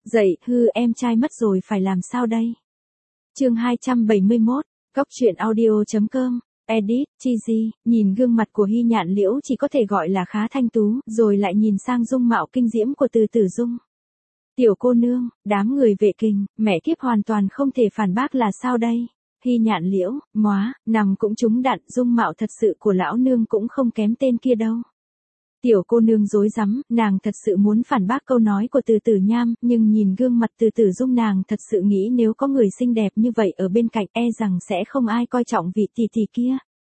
Dậy, em trai mất rồi phải làm sao đây? Chương 271, coctruyện.audio.com, edit, Chizy, nhìn gương mặt của Hy Nhạn Liễu chỉ có thể gọi là khá thanh tú, rồi lại nhìn sang dung mạo kinh diễm của Từ Tử Dung. Tiểu cô nương, đám người Vệ Kình, mẹ kiếp hoàn toàn không thể phản bác là sao đây? Hy Nhạn Liễu, móa, nằm cũng trúng đạn, dung mạo thật sự của lão nương cũng không kém tên kia đâu. Tiểu cô nương rối rắm, nàng thật sự muốn phản bác câu nói của Từ Tử Nham, nhưng nhìn gương mặt Từ Tử Dung nàng thật sự nghĩ nếu có người xinh đẹp như vậy ở bên cạnh rằng sẽ không ai coi trọng vị tỷ tỷ kia.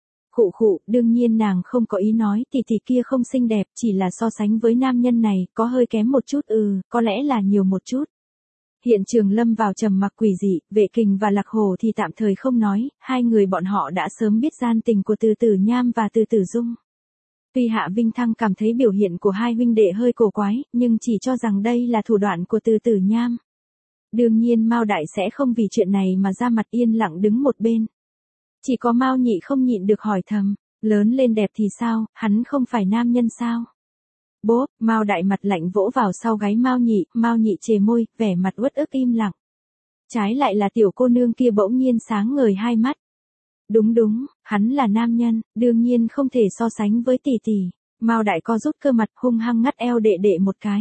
Khụ, đương nhiên nàng không có ý nói tỷ tỷ kia không xinh đẹp, chỉ là so sánh với nam nhân này, có hơi kém một chút, có lẽ là nhiều một chút. Hiện trường lâm vào trầm mặc quỷ dị, Vệ Kình và Lạc Hồ thì tạm thời không nói, hai người bọn họ đã sớm biết gian tình của Từ Tử Nham và Từ Tử Dung. Tuy Hạ Vinh Thăng cảm thấy biểu hiện của hai huynh đệ hơi cổ quái, nhưng chỉ cho rằng đây là thủ đoạn của Từ Tử Nham. Đương nhiên Mao Đại sẽ không vì chuyện này mà ra mặt yên lặng đứng một bên. Chỉ có Mao Nhị không nhịn được hỏi thầm, lớn lên đẹp thì sao, hắn không phải nam nhân sao? Bốp, Mao Đại mặt lạnh vỗ vào sau gáy Mao Nhị chề môi, vẻ mặt uất ức im lặng. Trái lại là tiểu cô nương kia bỗng nhiên sáng ngời hai mắt. Đúng, hắn là nam nhân, đương nhiên không thể so sánh với tỷ tỷ. Mao Đại co rút cơ mặt hung hăng ngắt eo đệ đệ một cái.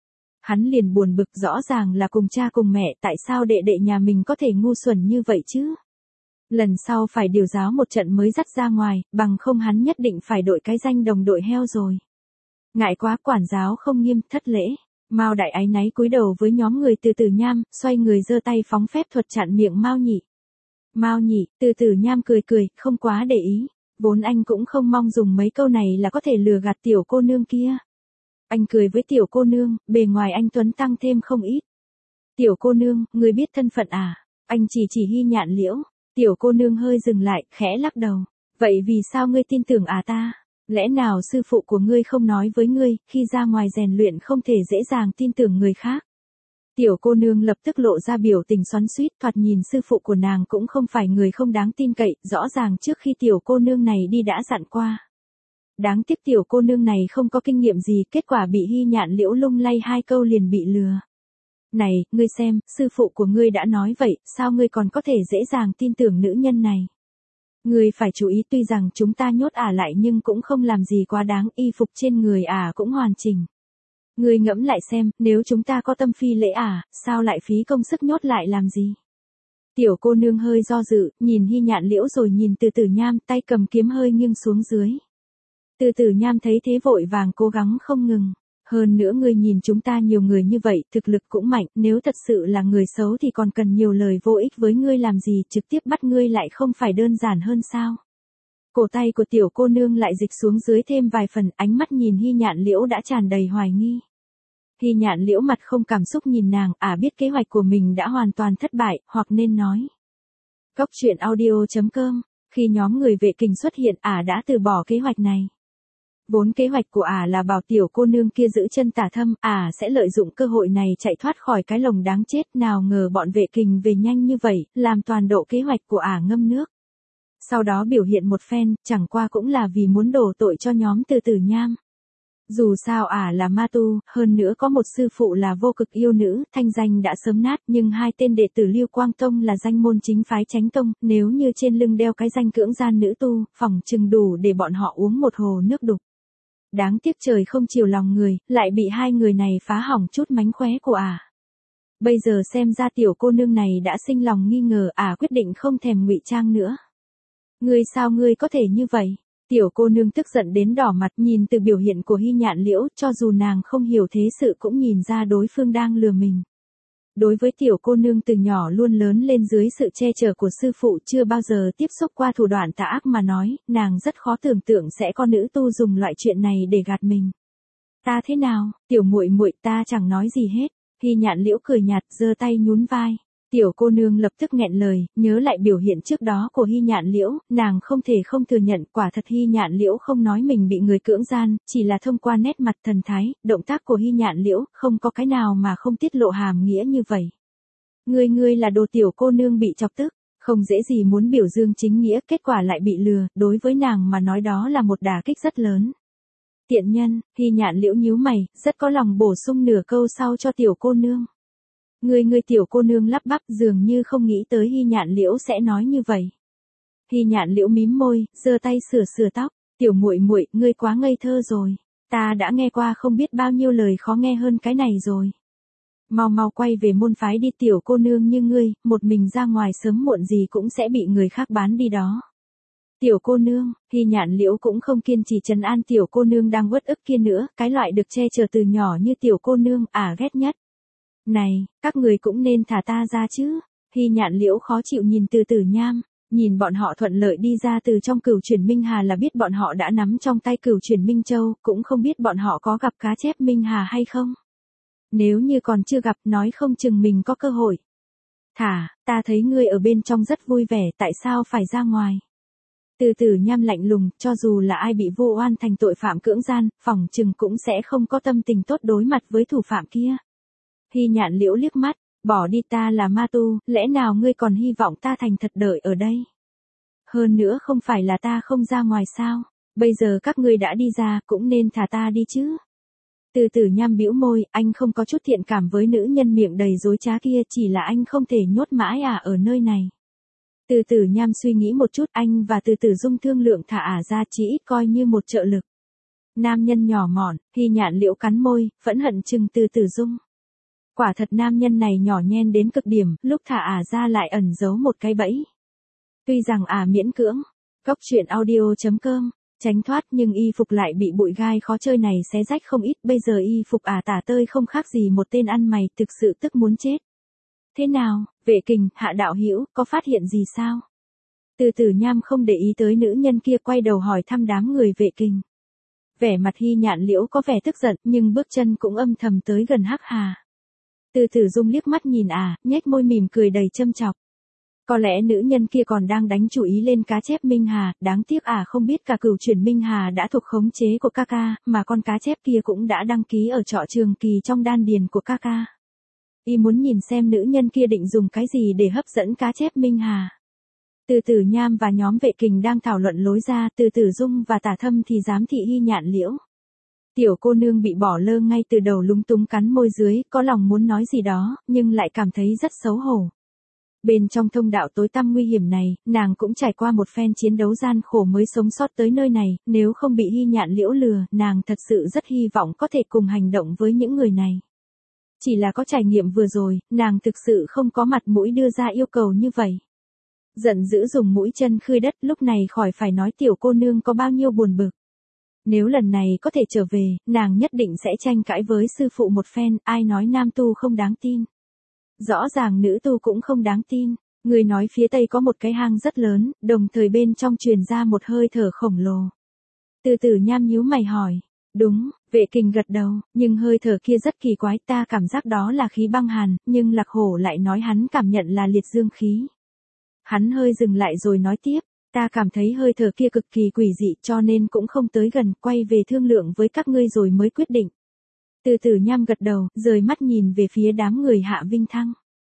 Hắn liền buồn bực, rõ ràng là cùng cha cùng mẹ, tại sao đệ đệ nhà mình có thể ngu xuẩn như vậy chứ? Lần sau phải điều giáo một trận mới dắt ra ngoài, bằng không hắn nhất định phải đội cái danh đồng đội heo rồi. Ngại quá, quản giáo không nghiêm, thất lễ. Mao Đại áy náy cúi đầu với nhóm người Từ Tử Nham, xoay người giơ tay phóng phép thuật chặn miệng Mao Nhị. Mao Nhị, Từ Tử Nham cười, không quá để ý. Vốn anh cũng không mong dùng mấy câu này là có thể lừa gạt tiểu cô nương kia. Anh cười với tiểu cô nương, bề ngoài anh tuấn tăng thêm không ít. Tiểu cô nương, ngươi biết thân phận à? Anh chỉ Hy Nhạn Liễu. Tiểu cô nương hơi dừng lại, khẽ lắc đầu. Vậy vì sao ngươi tin tưởng ta? Lẽ nào sư phụ của ngươi không nói với ngươi, khi ra ngoài rèn luyện không thể dễ dàng tin tưởng người khác? Tiểu cô nương lập tức lộ ra biểu tình xoắn xuýt, thoạt nhìn sư phụ của nàng cũng không phải người không đáng tin cậy, rõ ràng trước khi tiểu cô nương này đi đã dặn qua. Đáng tiếc tiểu cô nương này không có kinh nghiệm gì, kết quả bị Hy Nhạn Liễu lung lay hai câu liền bị lừa. Này, ngươi xem, sư phụ của ngươi đã nói vậy, sao ngươi còn có thể dễ dàng tin tưởng nữ nhân này? Ngươi phải chú ý, tuy rằng chúng ta nhốt lại nhưng cũng không làm gì quá đáng, y phục trên người cũng hoàn chỉnh. Ngươi ngẫm lại xem, nếu chúng ta có tâm phi lễ sao lại phí công sức nhốt lại làm gì? Tiểu cô nương hơi do dự, nhìn Hy Nhạn Liễu rồi nhìn Từ Tử Nham, tay cầm kiếm hơi nghiêng xuống dưới. Từ Tử Nham thấy thế vội vàng cố gắng không ngừng. Hơn nữa ngươi nhìn chúng ta nhiều người như vậy, thực lực cũng mạnh, nếu thật sự là người xấu thì còn cần nhiều lời vô ích với ngươi làm gì, trực tiếp bắt ngươi lại không phải đơn giản hơn sao? Cổ tay của tiểu cô nương lại dịch xuống dưới thêm vài phần, ánh mắt nhìn Hy Nhạn Liễu đã tràn đầy hoài nghi. Hy Nhạn Liễu mặt không cảm xúc nhìn nàng, biết kế hoạch của mình đã hoàn toàn thất bại, hoặc nên nói. Coctruyện.audio.com, khi nhóm người Vệ Kình xuất hiện, đã từ bỏ kế hoạch này. Vốn kế hoạch của là bảo tiểu cô nương kia giữ chân Tả Thâm, sẽ lợi dụng cơ hội này chạy thoát khỏi cái lồng đáng chết, nào ngờ bọn Vệ Kình về nhanh như vậy, làm toàn bộ kế hoạch của ngâm nước. Sau đó biểu hiện một phen, chẳng qua cũng là vì muốn đổ tội cho nhóm Từ Tử Nham. Dù sao là ma tu, hơn nữa có một sư phụ là vô cực yêu nữ, thanh danh đã sớm nát, nhưng hai tên đệ tử Lưu Quang Tông là danh môn chính phái Chánh Tông, nếu như trên lưng đeo cái danh cưỡng gian nữ tu, phỏng chừng đủ để bọn họ uống một hồ nước đục. Đáng tiếc trời không chiều lòng người, lại bị hai người này phá hỏng chút mánh khóe của Bây giờ xem ra tiểu cô nương này đã sinh lòng nghi ngờ, quyết định không thèm ngụy trang nữa. Ngươi sao ngươi có thể như vậy? Tiểu cô nương tức giận đến đỏ mặt, nhìn từ biểu hiện của Hy Nhạn Liễu, cho dù nàng không hiểu thế sự cũng nhìn ra đối phương đang lừa mình. Đối với tiểu cô nương từ nhỏ luôn lớn lên dưới sự che chở của sư phụ, chưa bao giờ tiếp xúc qua thủ đoạn tà ác mà nói, nàng rất khó tưởng tượng sẽ có nữ tu dùng loại chuyện này để gạt mình. Ta thế nào, tiểu muội muội, ta chẳng nói gì hết. Hy Nhạn Liễu cười nhạt, giơ tay nhún vai. Tiểu cô nương lập tức nghẹn lời, nhớ lại biểu hiện trước đó của Hy Nhạn Liễu, nàng không thể không thừa nhận, quả thật Hy Nhạn Liễu không nói mình bị người cưỡng gian, chỉ là thông qua nét mặt thần thái, động tác của Hy Nhạn Liễu, không có cái nào mà không tiết lộ hàm nghĩa như vậy. Ngươi là đồ tiểu cô nương bị chọc tức, không dễ gì muốn biểu dương chính nghĩa, kết quả lại bị lừa, đối với nàng mà nói đó là một đả kích rất lớn. Tiện nhân, Hy Nhạn Liễu nhíu mày, rất có lòng bổ sung nửa câu sau cho tiểu cô nương. Ngươi tiểu cô nương lắp bắp dường như không nghĩ tới Hy Nhạn Liễu sẽ nói như vậy. Hy Nhạn Liễu mím môi, giơ tay sửa tóc, tiểu muội muội, ngươi quá ngây thơ rồi. Ta đã nghe qua không biết bao nhiêu lời khó nghe hơn cái này rồi. Mau quay về môn phái đi, tiểu cô nương như ngươi, một mình ra ngoài sớm muộn gì cũng sẽ bị người khác bán đi đó. Tiểu cô nương, Hy Nhạn Liễu cũng không kiên trì trấn an tiểu cô nương đang uất ức kia nữa, cái loại được che chở từ nhỏ như tiểu cô nương, ghét nhất. Này, các người cũng nên thả ta ra chứ. Hy Nhạn Liễu khó chịu nhìn Từ Tử Nham, nhìn bọn họ thuận lợi đi ra từ trong Cửu Chuyển Minh Hà là biết bọn họ đã nắm trong tay Cửu Chuyển Minh Châu, cũng không biết bọn họ có gặp cá chép Minh Hà hay không. Nếu như còn chưa gặp, nói không chừng mình có cơ hội. Thả, ta thấy ngươi ở bên trong rất vui vẻ, tại sao phải ra ngoài? Từ Tử Nham lạnh lùng, cho dù là ai bị vu oan thành tội phạm cưỡng gian, phỏng chừng cũng sẽ không có tâm tình tốt đối mặt với thủ phạm kia. Hy Nhạn Liễu liếc mắt, bỏ đi, ta là ma tu, lẽ nào ngươi còn hy vọng ta thành thật đợi ở đây? Hơn nữa không phải là ta không ra ngoài sao, bây giờ các ngươi đã đi ra, cũng nên thả ta đi chứ. Từ Tử Nham bĩu môi, anh không có chút thiện cảm với nữ nhân miệng đầy dối trá kia, chỉ là anh không thể nhốt mãi ở nơi này. Từ Tử Nham suy nghĩ một chút, anh và Từ Tử Dung thương lượng thả ra chỉ ít coi như một trợ lực. Nam nhân nhỏ mọn, Hy Nhạn Liễu cắn môi, phẫn hận chừng Từ Tử Dung. Quả thật nam nhân này nhỏ nhen đến cực điểm, lúc thả ra lại ẩn giấu một cái bẫy. Tuy rằng miễn cưỡng, Cốc Truyện Audio.com, tránh thoát nhưng y phục lại bị bụi gai khó chơi này xé rách không ít, bây giờ y phục tả tơi không khác gì một tên ăn mày, thực sự tức muốn chết. Thế nào, Vệ Kình, Hạ đạo hữu, có phát hiện gì sao? Từ Tử Nham không để ý tới nữ nhân kia, quay đầu hỏi thăm đám người Vệ Kình. Vẻ mặt Hy Nhạn Liễu có vẻ tức giận, nhưng bước chân cũng âm thầm tới gần Hắc Hà. Từ Tử Dung liếc mắt nhìn nhếch môi mỉm cười đầy châm chọc. Có lẽ nữ nhân kia còn đang đánh chủ ý lên cá chép Minh Hà, đáng tiếc không biết cả Cửu Chuyển Minh Hà đã thuộc khống chế của ca, mà con cá chép kia cũng đã đăng ký ở trọ Trường Kỳ trong đan điền của ca. Y muốn nhìn xem nữ nhân kia định dùng cái gì để hấp dẫn cá chép Minh Hà. Từ Tử Nham và nhóm Vệ Kình đang thảo luận lối ra, Từ Tử Dung và Tả Thâm thì giám thị Hy Nhạn Liễu. Tiểu cô nương bị bỏ lơ ngay từ đầu lúng túng cắn môi dưới, có lòng muốn nói gì đó, nhưng lại cảm thấy rất xấu hổ. Bên trong thông đạo tối tăm nguy hiểm này, nàng cũng trải qua một phen chiến đấu gian khổ mới sống sót tới nơi này, nếu không bị Hy Nhạn Liễu lừa, nàng thật sự rất hy vọng có thể cùng hành động với những người này. Chỉ là có trải nghiệm vừa rồi, nàng thực sự không có mặt mũi đưa ra yêu cầu như vậy. Giận dữ dùng mũi chân khơi đất, lúc này khỏi phải nói tiểu cô nương có bao nhiêu buồn bực. Nếu lần này có thể trở về, nàng nhất định sẽ tranh cãi với sư phụ một phen, ai nói nam tu không đáng tin. Rõ ràng nữ tu cũng không đáng tin. Người nói phía tây có một cái hang rất lớn, đồng thời bên trong truyền ra một hơi thở khổng lồ. Từ Tử Nham nhíu mày hỏi. Đúng, Vệ Kình gật đầu, nhưng hơi thở kia rất kỳ quái, ta cảm giác đó là khí băng hàn, nhưng Lạc Hổ lại nói hắn cảm nhận là liệt dương khí. Hắn hơi dừng lại rồi nói tiếp, ta cảm thấy hơi thở kia cực kỳ quỷ dị cho nên cũng không tới gần, quay về thương lượng với các ngươi rồi mới quyết định. Từ Tử Nham gật đầu, rời mắt nhìn về phía đám người Hạ Vinh Thăng.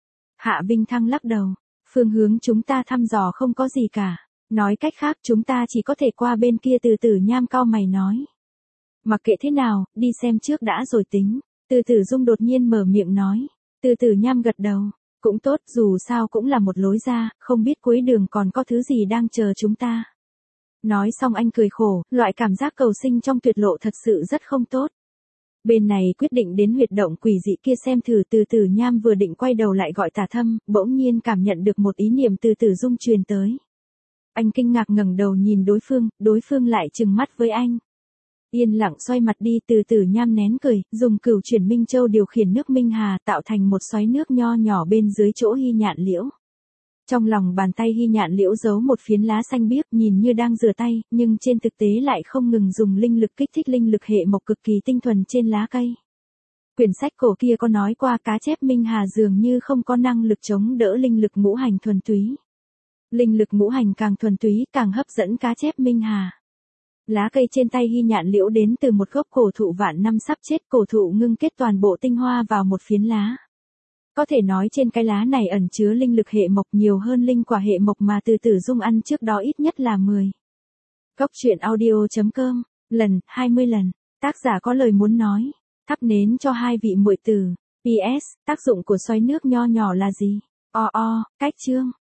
Hạ Vinh Thăng lắc đầu, phương hướng chúng ta thăm dò không có gì cả, nói cách khác chúng ta chỉ có thể qua bên kia. Từ Tử Nham cau mày nói. Mặc kệ thế nào, đi xem trước đã rồi tính. Từ Tử Dung đột nhiên mở miệng nói. Từ Tử Nham gật đầu, cũng tốt, dù sao cũng là một lối ra, không biết cuối đường còn có thứ gì đang chờ chúng ta. Nói xong anh cười khổ, loại cảm giác cầu sinh trong tuyệt lộ thật sự rất không tốt. Bên này quyết định đến huyệt động quỷ dị kia xem thử. Từ Tử Nham vừa định quay đầu lại gọi Tả Thâm, bỗng nhiên cảm nhận được một ý niệm từ Tử Dung truyền tới. Anh kinh ngạc ngẩng đầu nhìn đối phương lại trừng mắt với anh. Yên lặng xoay mặt đi. Từ Tử Nham nén cười, dùng Cửu Chuyển Minh Châu điều khiển nước Minh Hà tạo thành một xoáy nước nho nhỏ bên dưới chỗ Hy Nhạn Liễu. Trong lòng bàn tay Hy Nhạn Liễu giấu một phiến lá xanh biếc, nhìn như đang rửa tay, nhưng trên thực tế lại không ngừng dùng linh lực kích thích linh lực hệ mộc cực kỳ tinh thuần trên lá cây. Quyển sách cổ kia có nói qua cá chép Minh Hà dường như không có năng lực chống đỡ linh lực ngũ hành thuần túy. Linh lực ngũ hành càng thuần túy càng hấp dẫn cá chép Minh Hà. Lá cây trên tay Hy Nhạn Liễu đến từ một gốc cổ thụ vạn năm sắp chết, cổ thụ ngưng kết toàn bộ tinh hoa vào một phiến lá. Có thể nói trên cái lá này ẩn chứa linh lực hệ mộc nhiều hơn linh quả hệ mộc mà Từ Tử Dung ăn trước đó ít nhất là 10. Cốc Truyện Audio.com, lần, 20 lần, tác giả có lời muốn nói, thắp nến cho hai vị muội tử. PS, tác dụng của xoáy nước nho nhỏ là gì? Cách chương.